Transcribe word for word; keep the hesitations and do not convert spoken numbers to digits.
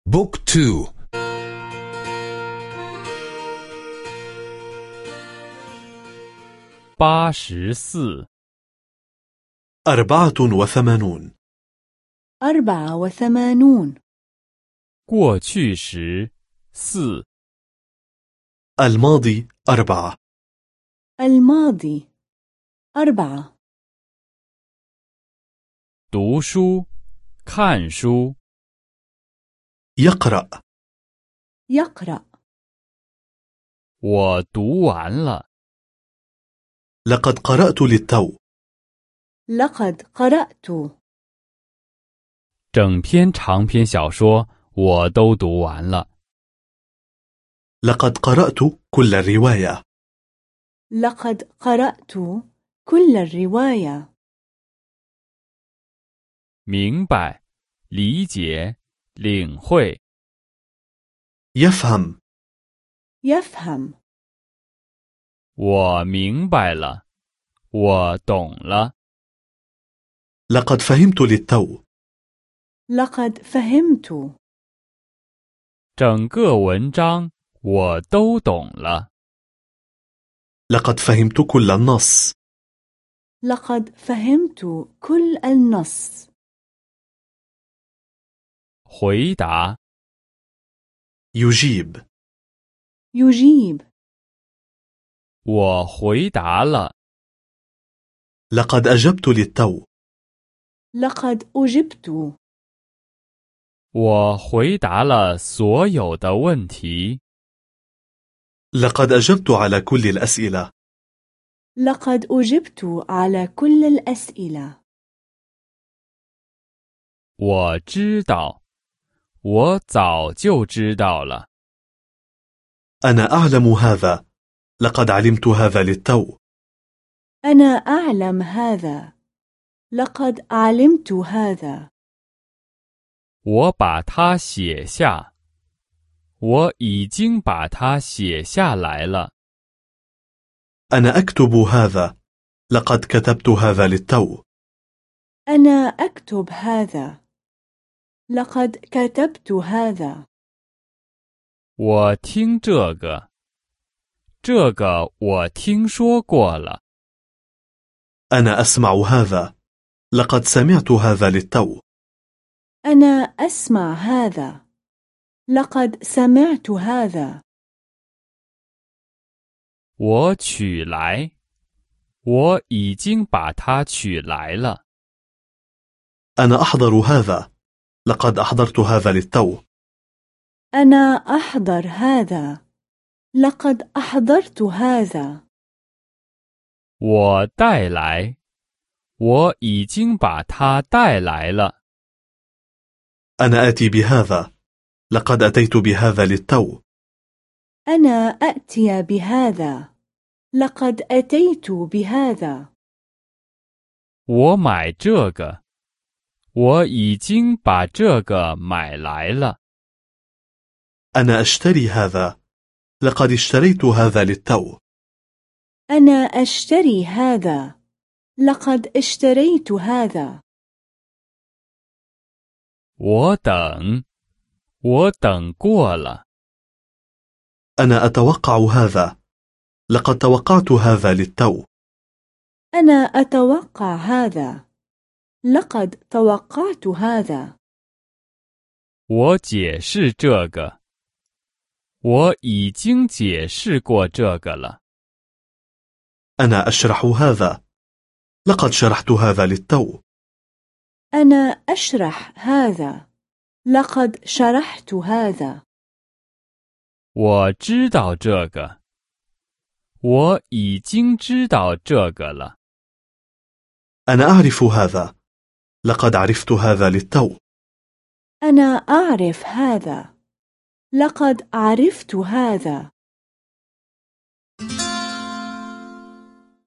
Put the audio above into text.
بوك تو. 八十四 أربعة وثمانون. أربعة وثمانون. 过去时四 الماضي أربعة. الماضي أربعة. 读书看书 يقرأ. يقرأ. 我读完了 لقد قرأت للتو. لقد قرأت. 整篇长篇小说我都读完了 لقد قرأت كل الرواية. لقد قرأت كل الرواية. 明白理解领会 يفهم. يفهم. 我明白了我懂了 لقد فهمت للتو. لقد فهمت. 整个文章我都懂了 لقد فهمت كل النص. لقد فهمت كل النص. 回答 يجيب. يجيب. 我回答了 لقد أجبت للتو. لقد أجبت. 我回答了所有的问题 لقد أجبت على كل الأسئلة. لقد أجبت على كل الأسئلة. 我知道我早就知道了 أنا أعلم هذا. لقد علمت هذا للتو. أنا أعلم هذا. لقد علمت هذا. 我把它写下我已经把它写下来了 أنا أكتب هذا. لقد كتبت هذا للتو. أنا أكتب هذا. لقد كتبت هذا. 我听这个这个我听说过了 أنا أسمع هذا. لقد سمعت هذا للتو. أنا أسمع هذا. لقد سمعت هذا. 我取来我已经把它取来了 أنا أحضر هذا. لقد أحضرت هذا للتو. أنا أحضر هذا. لقد أحضرت هذا. 我带来我已经把它带来了 أنا آتي بهذا. لقد أتيت بهذا للتو. أنا أأتي بهذا. لقد أتيت بهذا. 我买这个我已经把这个买来了 أنا أشتري هذا. لقد اشتريت هذا للتو. أنا أشتري هذا. لقد اشتريت هذا. 我等我等过了 أنا أتوقع هذا. لقد توقعت هذا للتو. أنا أتوقع هذا. لقد توقعت هذا. 我解释这个我已经解释过这个了 أنا أشرح هذا. لقد شرحت هذا للتو. أنا أشرح هذا. لقد شرحت هذا. 我知道这个我已经知道这个了 أنا أعرف هذا. لقد عرفت هذا للتو. أنا أعرف هذا. لقد عرفت هذا.